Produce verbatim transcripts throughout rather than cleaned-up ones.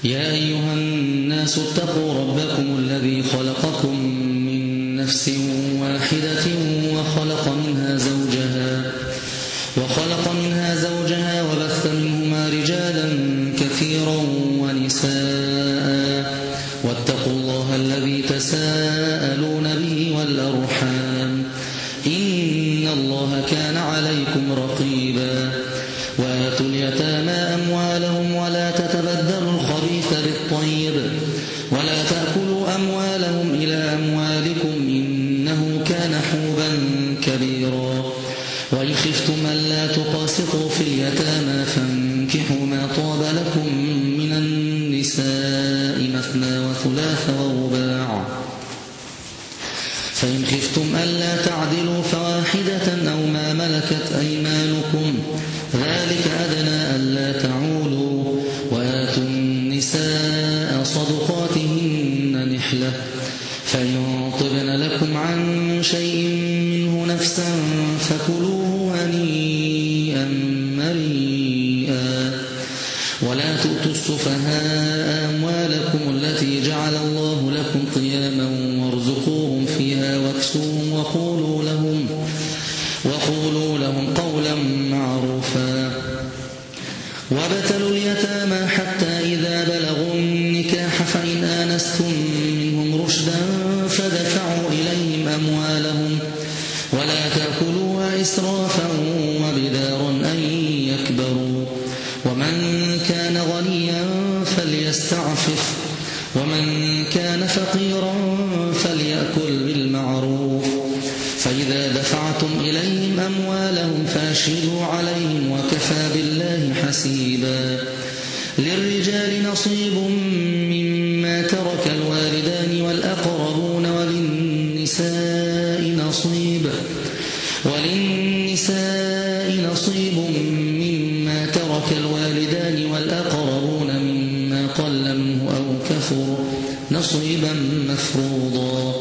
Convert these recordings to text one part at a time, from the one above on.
يا أيها الناس اتقوا ربكم الذي خلقكم من نفس واحدة وخلق منها زوجها وخلق منها زوجها وبث منهما رجالا كثيرا ونساء واتقوا الله الذي تساءلون به والأرحام إن الله كان عليكم رقيبا وآتوا اليتامى أموالهم ولا تتبدلوا الخبيث بالطيب ولا تأكلوا أموالهم إلى أموالكم إنه كان حوبا كبيرا وإن خفتم ألا تقاسطوا في اليتامى فانكحوا ما طاب لكم من النساء مثنى وثلاث ورباع فإن خفتم ألا تعدلوا فواحدة أو ما ملكت أيمانكم ذلك أدنى ألا تعولوا وآتوا النساء صدقاتهن نحلة فإن طبن لكم عن شيء منه نفسا فكلوه هنيئا مريئا ولا تؤتوا السفهاء أموالكم التي جعل الله لكم قياما وارزقوهم فيها واكسوهم وقولوا لهم وقولوا لهم قولا معروفا وابتلوا اليتامى حتى إذا بلغوا النكاح فإن آنستم منهم رشدا فدفعوا إليهم أموالهم ولا تأكلوها إسرافا وبدارا أن يكبروا ومن كان غنيا فليستعفف ومن كان فقيرا فليأكل بالمعروف فإذا دفعتم إليهم أموالهم فأشهدوا عليهم وكفى بالله حسيبا للرجال نصيب مما ترك الوالدان والأقربون وللنساء نصيب وللنساء نصيب مما ترك الوالدان والأقربون مما قل منه أو كثر نصيبا مفروضا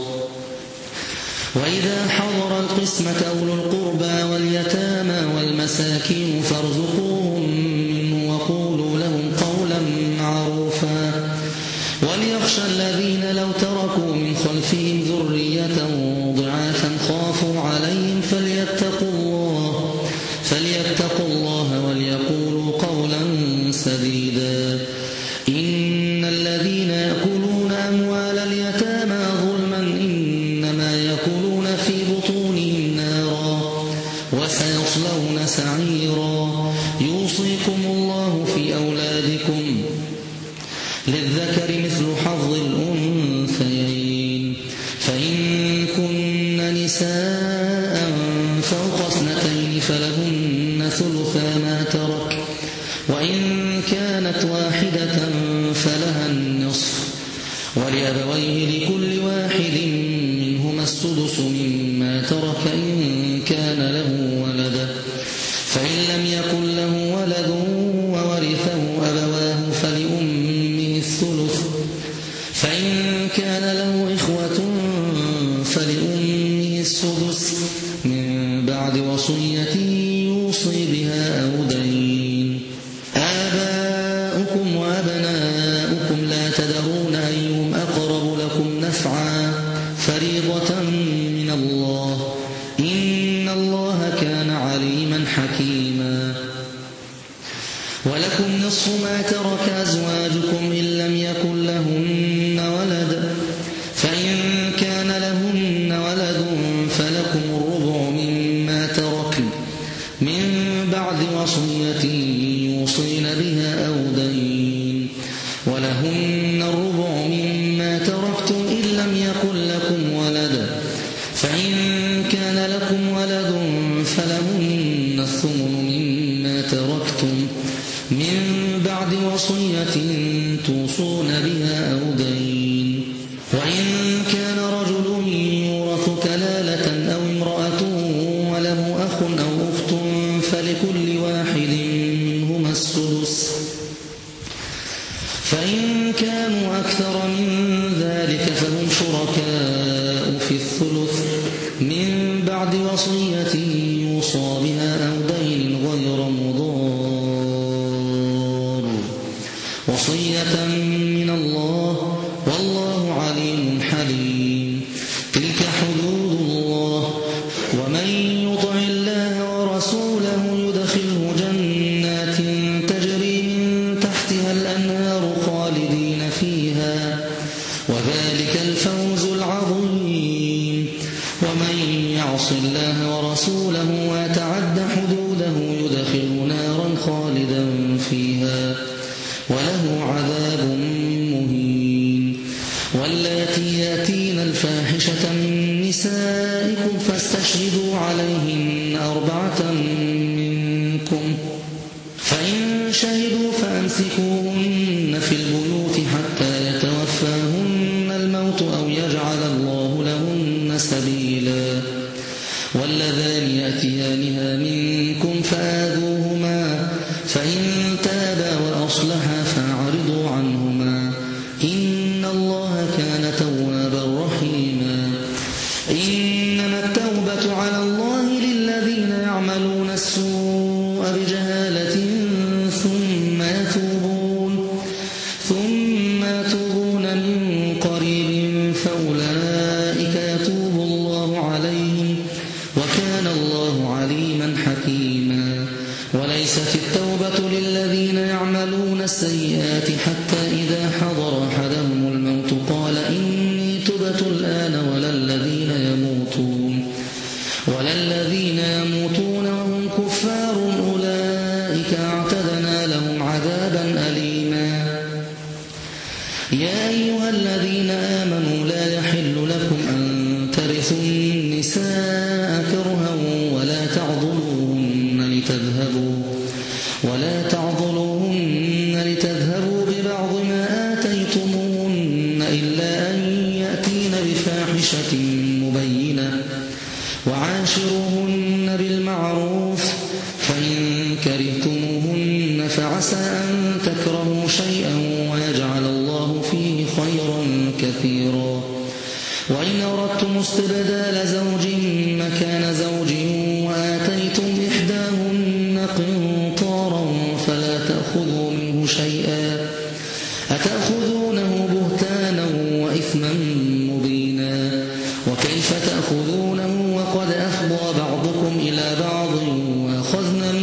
وإذا حضر القسمة أولو القربى واليتامى والمساكين فارزقوهم منه وقولوا لهم قولا معروفا وليخشى الذين لو تركوا من خلفهم ذرية ضعافا خافوا عليهم فليتقوا الله فليتقوا الله وليقولوا قولا سديدا إن الذين يأكلون أموال اليتامى ظلما إنما يأكلون في بطونهم نارا وسيصلون سعيرا يوصيكم الله في أولادكم للذكر مثل حظ الأنثيين فإن كن نساء فوق اثنتين فلهن ثلثا ما ترك وإن كانت واحدة فلها النصف ولأبويه لكل واحد منهما السدس مما ترك إن كان له ولد فإن لم يكن له ولد وورثه أبواه فلأمه الثلث فإن كان له إخوة فلأمه السدس من بعد وصية يوصي بها أو دين آباؤكم وأبناؤكم لا تدرون أيهم أقرب لكم نفعا فريضة من الله إن الله كان عليما حكيما ولكم نصف ما ترك أزواجكم إن لم يكن لهن ولد فإن كان لهن ولد فلكم الربع مما تركن من بعد وصية يوصين بها أو دين ولهن الربع مما تركتم إن لم يكن لكم ولد فإن كان لكم ولد فلهن الثمن مما تركتم من بعد وصية توصون بها أو دين وإن كان رجل يورث كلالة أو امرأة وله أخ أو أخت فلكل واحد منهما السدس فإن كانوا أكثر من ذلك فهم شركاء في الثلث من بعد وصية يوصى بها أو دين غير مضار وصية من الله والله عليم حليم. تلك حدود الله ومن يطع الله ورسوله يدخله جنات تجري من تحتها الأنهار خالدين فيها وذلك الفوز العظيم. ومن يعص الله ورسوله ويتعد حدوده يدخله نارا خالدا فيها وله عذاب مهين. واللاتي ياتين الفاحشة من نسائكم فاستشهدوا عليهن أربعة منكم فإن شهدوا فأمسكوهن في البيوت حتى يتوفاهن الموت أو يجعل الله لهن سبيلا. واللذان يأتيانها منكم فآذوهما فإن تابا وأصلحا فأعرضوا عنهما إن الله كان توابا رحيما. إنما التوبة على الله للذين يعملون السوء بجهالة ثم يتوبون ثم يتوبون من قريب فأولئك يتوب الله عليهم وكان الله عليما حكيما. وليست التوبة للذين يعملون السيئات حتى إذا حضر أحدهم الموت قال إني تبت الآن ولا الذين يموتون ولا الذين يموتون وهم كفار أولئك أعتدنا لهم عذابا أليما. يا أيها الذين آمنوا لا يحل لكم أن ترثوا النساء كرها ولا تعضلوهن لتذهبوا ولا تعضلوهن لتذهبوا ببعض ما آتيتموهن إلا أن يأتين بفاحشة مبينة وعاشروهن بالمعروف فإن كرهتموهن فعسى أن تكرهوا شيئا ويجعل الله فيه خيرا كثيرا. وإن أردتم استبدال زوج مكان زوج وآتيتم إحداهن قنطارا فلا تأخذوا منه شيئا أتأخذونه بهتانا وإثما مبينا. وكيف تأخذونه وقد أفضى بعضكم إلى بعض وأخذن